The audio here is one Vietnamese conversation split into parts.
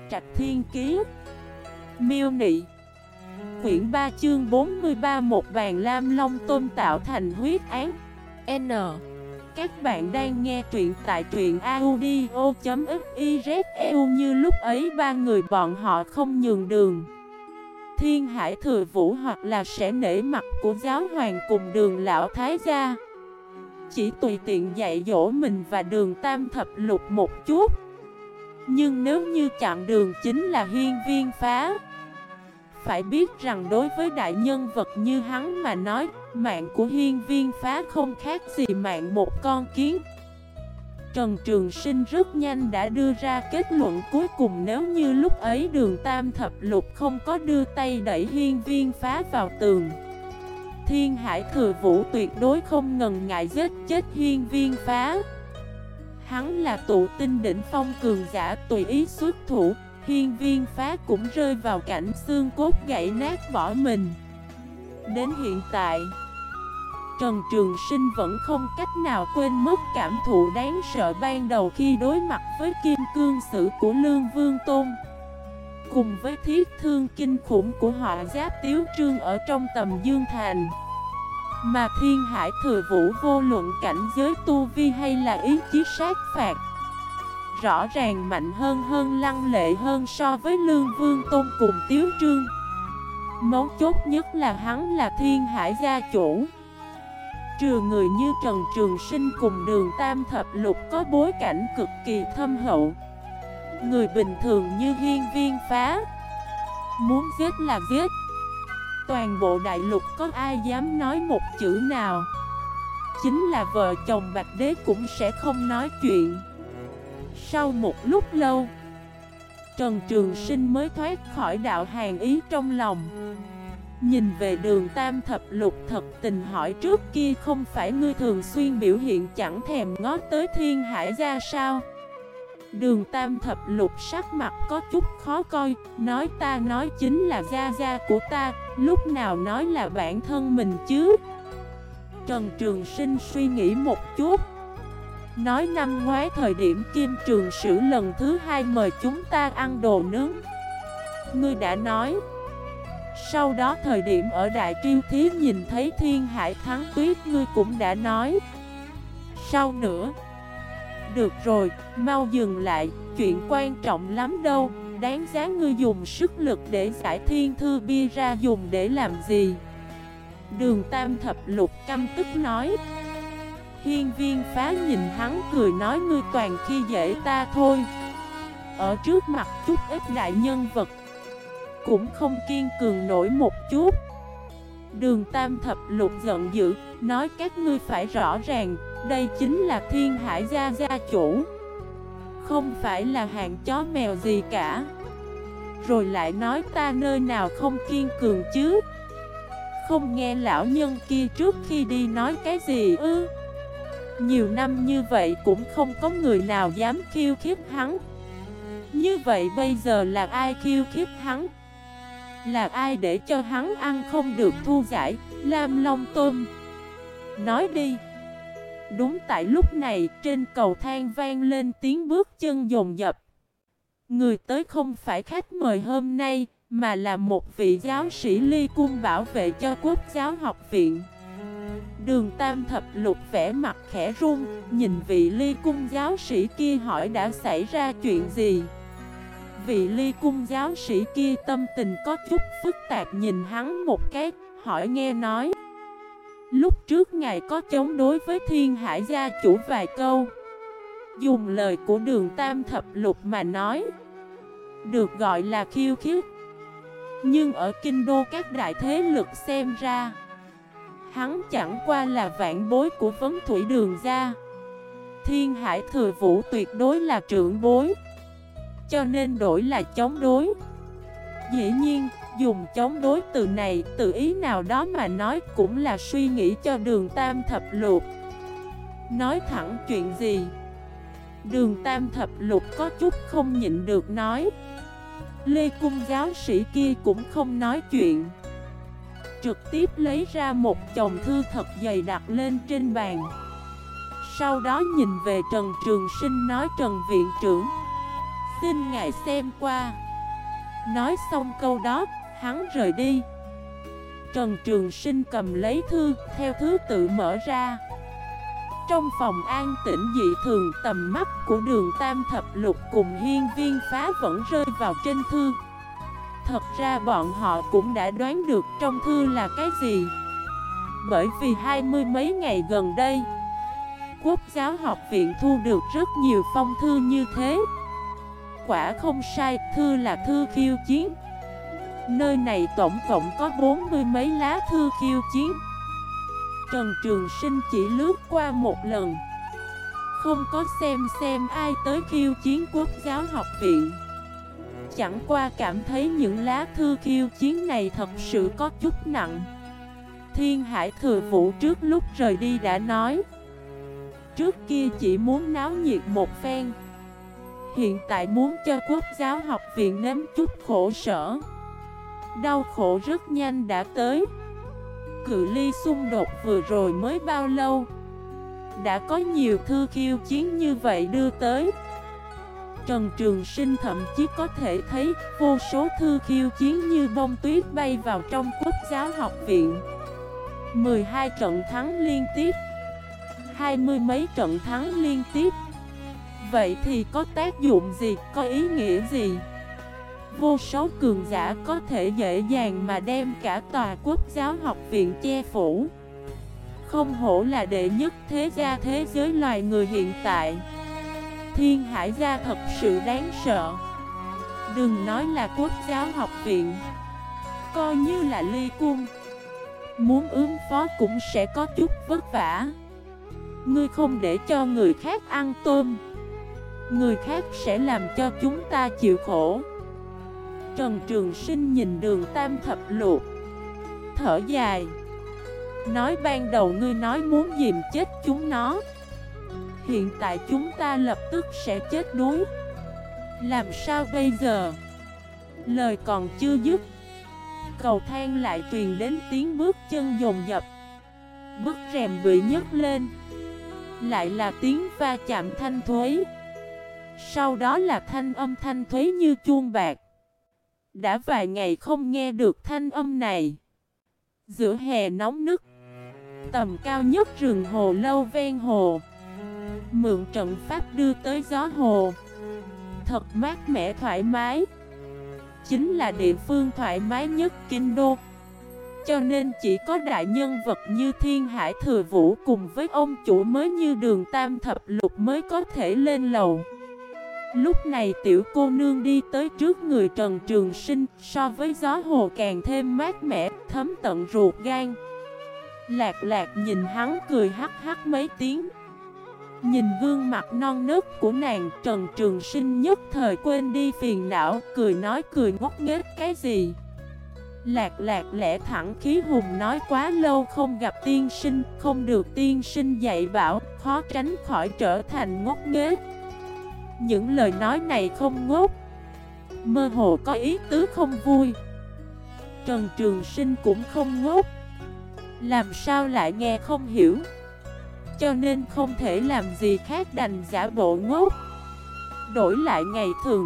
Trạch Thiên Kiế. Miêu Nị. Quyển 3 chương 43. Một bàn lam long tôm tạo thành huyết án. N. Các bạn đang nghe truyện tại truyện audio.xyz. Như lúc ấy ba người bọn họ không nhường đường. Thiên Hải Thừa Vũ hoặc là sẽ nể mặt của giáo hoàng cùng Đường lão thái gia, chỉ tùy tiện dạy dỗ mình và Đường Tam Thập Lục một chút. Nhưng nếu như chặn đường chính là Hiên Viên Phá, phải biết rằng đối với đại nhân vật như hắn mà nói, mạng của Hiên Viên Phá không khác gì mạng một con kiến. Trần Trường Sinh rất nhanh đã đưa ra kết luận cuối cùng, nếu như lúc ấy Đường Tam Thập Lục không có đưa tay đẩy Hiên Viên Phá vào tường, Thiên Hải Thừa Vũ tuyệt đối không ngần ngại giết chết Hiên Viên Phá. Hắn là tụ tinh đỉnh phong cường giả, tùy ý xuất thủ, Hiên Viên Phá cũng rơi vào cảnh xương cốt gãy nát vỏ mình. Đến hiện tại, Trần Trường Sinh vẫn không cách nào quên mất cảm thụ đáng sợ ban đầu khi đối mặt với kim cương sử của Lương Vương Tôn, cùng với thiết thương kinh khủng của họa giáp Tiếu Trương ở trong Tầm Dương Thành. Mà Thiên Hải Thừa Vũ vô luận cảnh giới tu vi hay là ý chí sát phạt, rõ ràng mạnh hơn lăng lệ hơn so với Lương Vương Tôn cùng Tiếu Trương. Mấu chốt nhất là hắn là Thiên Hải gia chủ. Trừ người như Trần Trường Sinh cùng Đường Tam Thập Lục có bối cảnh cực kỳ thâm hậu, người bình thường như Hiên Viên Phá muốn giết là giết. Toàn bộ đại lục có ai dám nói một chữ nào? Chính là vợ chồng Bạch Đế cũng sẽ không nói chuyện. Sau một lúc lâu, Trần Trường Sinh mới thoát khỏi đạo hàn ý trong lòng, nhìn về Đường Tam Thập Lục thật tình hỏi, trước kia không phải ngươi thường xuyên biểu hiện chẳng thèm ngó tới Thiên Hải gia sao? Đường Tam Thập Lục sắc mặt có chút khó coi, nói ta nói chính là gia gia của ta, lúc nào nói là bản thân mình chứ? Trần Trường Sinh suy nghĩ một chút, nói năm ngoái thời điểm Kim Trường Sử lần thứ 2 mời chúng ta ăn đồ nướng, ngươi đã nói. Sau đó thời điểm ở Đại Triêu Thí nhìn thấy Thiên Hải Thắng Tuyết, ngươi cũng đã nói. Sau nữa, được rồi, mau dừng lại, chuyện quan trọng lắm đâu, đáng giá ngươi dùng sức lực để giải thiên thư bia ra dùng để làm gì? Đường Tam Thập Lục căm tức nói. Hiên Viên Phá nhìn hắn cười nói, ngươi toàn khi dễ ta thôi. Ở trước mặt chút ít đại nhân vật cũng không kiên cường nổi một chút. Đường Tam Thập Lục giận dữ, nói các ngươi phải rõ ràng, đây chính là Thiên Hải gia gia chủ, không phải là hạng chó mèo gì cả. Rồi lại nói ta nơi nào không kiên cường chứ? Không nghe lão nhân kia trước khi đi nói cái gì ư? Nhiều năm như vậy cũng không có người nào dám khiêu khích hắn. Như vậy bây giờ là ai khiêu khích hắn? Là ai để cho hắn ăn không được thu giải lam long tôm? Nói đi. Đúng tại lúc này, trên cầu thang vang lên tiếng bước chân dồn dập. Người tới không phải khách mời hôm nay, mà là một vị giáo sĩ Ly Cung bảo vệ cho Quốc giáo học viện. Đường Tam Thập Lục vẻ mặt khẽ run, nhìn vị Ly Cung giáo sĩ kia hỏi đã xảy ra chuyện gì. Vị Ly Cung giáo sĩ kia tâm tình có chút phức tạp nhìn hắn một cái, hỏi nghe nói lúc trước ngài có chống đối với Thiên Hải gia chủ vài câu. Dùng lời của Đường Tam Thập Lục mà nói, được gọi là khiêu khích. Nhưng ở kinh đô các đại thế lực xem ra, hắn chẳng qua là vãn bối của Vấn Thủy Đường gia. Thiên Hải Thừa Vũ tuyệt đối là trưởng bối, cho nên đổi là chống đối. Dĩ nhiên, dùng chống đối từ này, từ ý nào đó mà nói cũng là suy nghĩ cho Đường Tam Thập Lục. Nói thẳng chuyện gì? Đường Tam Thập Lục có chút không nhịn được nói. Lê Cung giáo sĩ kia cũng không nói chuyện, trực tiếp lấy ra một chồng thư thật dày đặt lên trên bàn. Sau đó nhìn về Trần Trường Sinh nói, Trần viện trưởng, Xin ngài xem qua. Nói xong câu đó, hắn rời đi. Trần Trường Sinh cầm lấy thư, theo thứ tự mở ra. Trong phòng an tĩnh dị thường, tầm mắt của Đường Tam Thập Lục cùng Hiên Viên Phá vẫn rơi vào trên thư. Thật ra bọn họ cũng đã đoán được trong thư là cái gì. Bởi vì 20 mấy ngày gần đây, Quốc giáo học viện thu được rất nhiều phong thư như thế. Quả không sai, thư là thư khiêu chiến. Nơi này tổng cộng có 40 mấy lá thư khiêu chiến. Trần Trường Sinh chỉ lướt qua một lần, không có xem ai tới khiêu chiến Quốc giáo học viện. Chẳng qua cảm thấy những lá thư khiêu chiến này thật sự có chút nặng. Thiên Hải Thừa Vũ trước lúc rời đi đã nói, trước kia chỉ muốn náo nhiệt một phen, hiện tại muốn cho Quốc giáo học viện nếm chút khổ sở. Đau khổ rất nhanh đã tới. Cự ly xung đột vừa rồi mới bao lâu, đã có nhiều thư khiêu chiến như vậy đưa tới. Trần Trường Sinh thậm chí có thể thấy vô số thư khiêu chiến như bông tuyết bay vào trong Quốc giáo học viện. 12 trận thắng liên tiếp, 20 mấy trận thắng liên tiếp. Vậy thì có tác dụng gì, có ý nghĩa gì? Vô số cường giả có thể dễ dàng mà đem cả tòa Quốc giáo học viện che phủ. Không hổ là đệ nhất thế gia thế giới loài người hiện tại. Thiên Hải gia thật sự đáng sợ. Đừng nói là Quốc giáo học viện, coi như là Ly Cung, muốn ứng phó cũng sẽ có chút vất vả. Ngươi không để cho người khác ăn tôm, người khác sẽ làm cho chúng ta chịu khổ. Trần Trường Sinh nhìn Đường Tam Thập Lục, thở dài, nói ban đầu ngươi nói muốn dìm chết chúng nó, hiện tại chúng ta lập tức sẽ chết đuối. Làm sao bây giờ? Lời còn chưa dứt, cầu thang lại truyền đến tiếng bước chân dồn dập. Bức rèm bị nhấc lên, lại là tiếng va chạm thanh thúy. Sau đó là thanh âm thanh thúy như chuông bạc. Đã vài ngày không nghe được thanh âm này. Giữa hè nóng nức, tầm cao nhất rừng hồ lâu ven hồ, mượn trận pháp đưa tới gió hồ, thật mát mẻ thoải mái. Chính là địa phương thoải mái nhất kinh đô. Cho nên chỉ có đại nhân vật như Thiên Hải Thừa Vũ cùng với ông chủ mới như Đường Tam Thập Lục mới có thể lên lầu. Lúc này tiểu cô nương đi tới trước người Trần Trường Sinh, so với gió hồ càng thêm mát mẻ, thấm tận ruột gan. Lạc Lạc nhìn hắn cười hắc hắc mấy tiếng. Nhìn gương mặt non nớt của nàng, Trần Trường Sinh nhất thời quên đi phiền não, cười nói cười ngốc nghếch cái gì. Lạc Lạc lẽ thẳng khí hùng nói quá lâu không gặp tiên sinh, không được tiên sinh dạy bảo, khó tránh khỏi trở thành ngốc nghếch. Những lời nói này không ngốc, mơ hồ có ý tứ không vui. Trần Trường Sinh cũng không ngốc, làm sao lại nghe không hiểu, cho nên không thể làm gì khác đành giả bộ ngốc. Đổi lại ngày thường,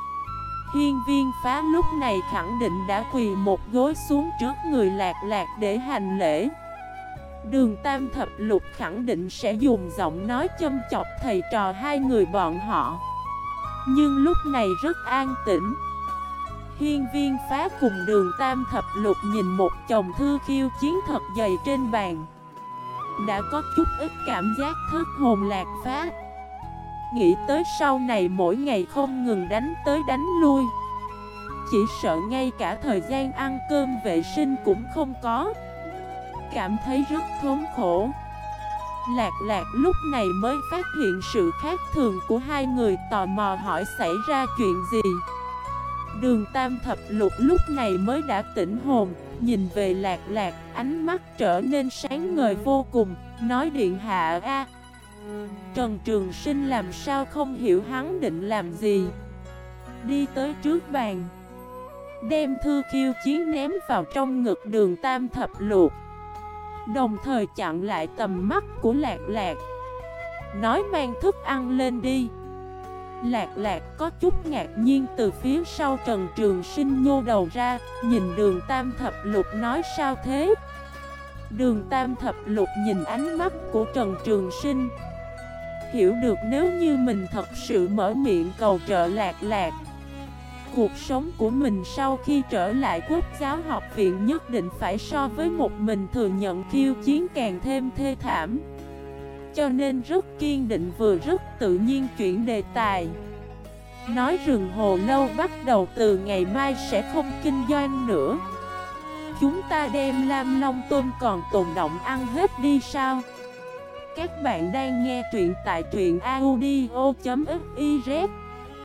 Hiên Viên Phá lúc này khẳng định đã quỳ một gối xuống trước người Lạc Lạc để hành lễ. Đường Tam Thập Lục khẳng định sẽ dùng giọng nói châm chọc thầy trò hai người bọn họ. Nhưng lúc này rất an tĩnh. Hiên Viên Phá cùng Đường Tam Thập Lục nhìn một chồng thư khiêu chiến thật dày trên bàn, đã có chút ít cảm giác thất hồn lạc phách. Nghĩ tới sau này mỗi ngày không ngừng đánh tới đánh lui, chỉ sợ ngay cả thời gian ăn cơm vệ sinh cũng không có, cảm thấy rất khốn khổ. Lạc Lạc lúc này mới phát hiện sự khác thường của hai người, tò mò hỏi xảy ra chuyện gì. Đường Tam Thập Lục lúc này mới đã tỉnh hồn, nhìn về Lạc Lạc, ánh mắt trở nên sáng ngời vô cùng, nói điện hạ a. Trần Trường Sinh làm sao không hiểu hắn định làm gì. Đi tới trước bàn, đem thư khiêu chiến ném vào trong ngực Đường Tam Thập Lục, đồng thời chặn lại tầm mắt của Lạc Lạc, nói mang thức ăn lên đi. Lạc Lạc có chút ngạc nhiên từ phía sau Trần Trường Sinh nhô đầu ra, nhìn Đường Tam Thập Lục nói sao thế? Đường Tam Thập Lục nhìn ánh mắt của Trần Trường Sinh, hiểu được nếu như mình thật sự mở miệng cầu trợ Lạc Lạc, cuộc sống của mình sau khi trở lại Quốc giáo học viện nhất định phải so với một mình thừa nhận khiêu chiến càng thêm thê thảm. Cho nên rất kiên định vừa rất tự nhiên chuyển đề tài. Nói rừng hồ lâu bắt đầu từ ngày mai sẽ không kinh doanh nữa. Chúng ta đem Lam Long tôm còn tồn động ăn hết đi sao? Các bạn đang nghe truyện tại truyện audio.fif